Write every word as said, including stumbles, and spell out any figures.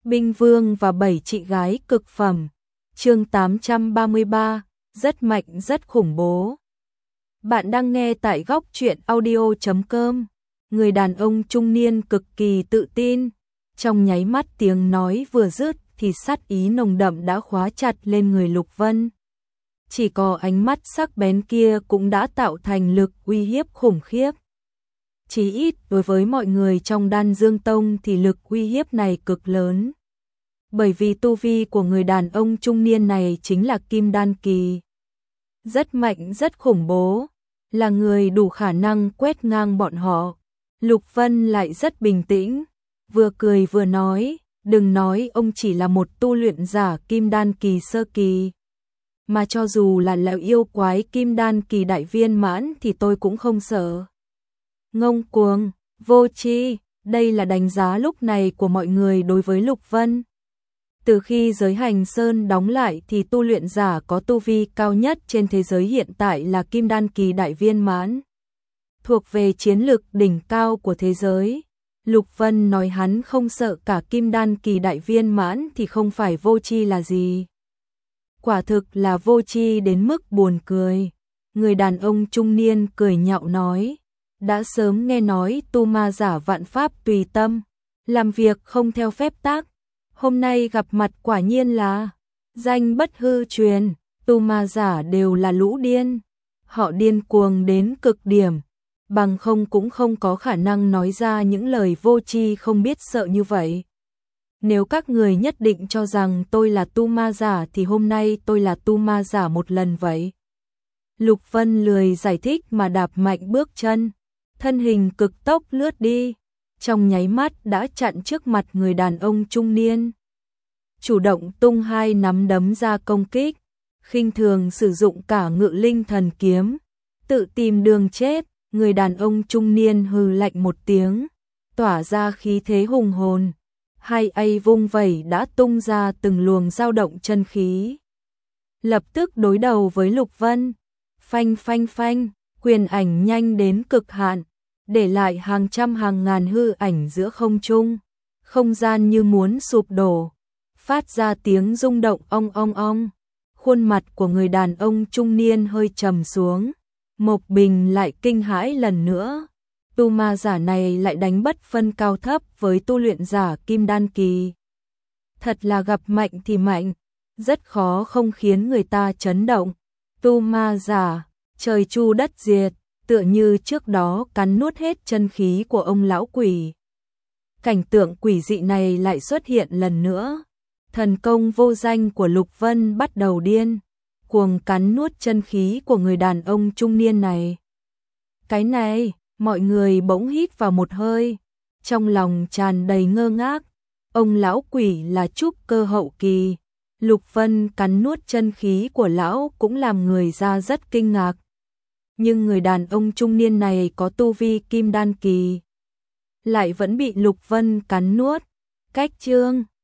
Binh Vương và bảy chị gái cực phẩm. Chương tám trăm ba mươi ba, rất mạnh rất khủng bố. Bạn đang nghe tại góc truyện audio chấm com. Người đàn ông trung niên cực kỳ tự tin, trong nháy mắt tiếng nói vừa dứt thì sát ý nồng đậm đã khóa chặt lên người Lục Vân. Chỉ có ánh mắt sắc bén kia cũng đã tạo thành lực uy hiếp khủng khiếp. Chỉ ít đối với mọi người trong Đan Dương Tông thì lực uy hiếp này cực lớn. Bởi vì tu vi của người đàn ông trung niên này chính là Kim Đan Kỳ. Rất mạnh rất khủng bố, là người đủ khả năng quét ngang bọn họ. Lục Vân lại rất bình tĩnh, vừa cười vừa nói, đừng nói ông chỉ là một tu luyện giả Kim Đan Kỳ sơ kỳ. Mà cho dù là lão yêu quái Kim Đan Kỳ đại viên mãn thì tôi cũng không sợ. Ngông cuồng, vô tri, đây là đánh giá lúc này của mọi người đối với Lục Vân. Từ khi giới Hành Sơn đóng lại thì tu luyện giả có tu vi cao nhất trên thế giới hiện tại là Kim Đan Kỳ đại viên mãn. Thuộc về chiến lực đỉnh cao của thế giới. Lục Vân nói hắn không sợ cả Kim Đan Kỳ đại viên mãn thì không phải vô tri là gì. Quả thực là vô tri đến mức buồn cười. Người đàn ông trung niên cười nhạo nói, đã sớm nghe nói tu ma giả vạn pháp tùy tâm, làm việc không theo phép tắc. Hôm nay gặp mặt quả nhiên là danh bất hư truyền, tu ma giả đều là lũ điên. Họ điên cuồng đến cực điểm, bằng không cũng không có khả năng nói ra những lời vô tri không biết sợ như vậy. Nếu các người nhất định cho rằng tôi là tu ma giả thì hôm nay tôi là tu ma giả một lần vậy. Lục Vân lười giải thích mà đạp mạnh bước chân, thân hình cực tốc lướt đi, trong nháy mắt đã chặn trước mặt người đàn ông trung niên. Chủ động tung hai nắm đấm ra công kích, khinh thường sử dụng cả ngự linh thần kiếm, tự tìm đường chết. Người đàn ông trung niên hừ lạnh một tiếng, tỏa ra khí thế hùng hồn, hai tay vung vẩy đã tung ra từng luồng dao động chân khí. Lập tức đối đầu với Lục Vân, phanh phanh phanh, quyền ảnh nhanh đến cực hạn, để lại hàng trăm hàng ngàn hư ảnh giữa không trung, không gian như muốn sụp đổ, phát ra tiếng rung động ong ong ong. Khuôn mặt của người đàn ông trung niên hơi trầm xuống. Mộc Bình lại kinh hãi lần nữa, tu ma giả này lại đánh bất phân cao thấp với tu luyện giả Kim Đan Kỳ. Thật là gặp mạnh thì mạnh, rất khó không khiến người ta chấn động. Tu ma giả, trời chu đất diệt, tựa như trước đó cắn nuốt hết chân khí của ông lão quỷ. Cảnh tượng quỷ dị này lại xuất hiện lần nữa, thần công vô danh của Lục Vân bắt đầu điên cuồng cắn nuốt chân khí của người đàn ông trung niên này. Cái này, mọi người bỗng hít vào một hơi, trong lòng tràn đầy ngơ ngác. Ông lão quỷ là trúc cơ hậu kỳ, Lục Vân cắn nuốt chân khí của lão cũng làm người ra rất kinh ngạc. Nhưng người đàn ông trung niên này có tu vi Kim Đan Kỳ, lại vẫn bị Lục Vân cắn nuốt. Cách chương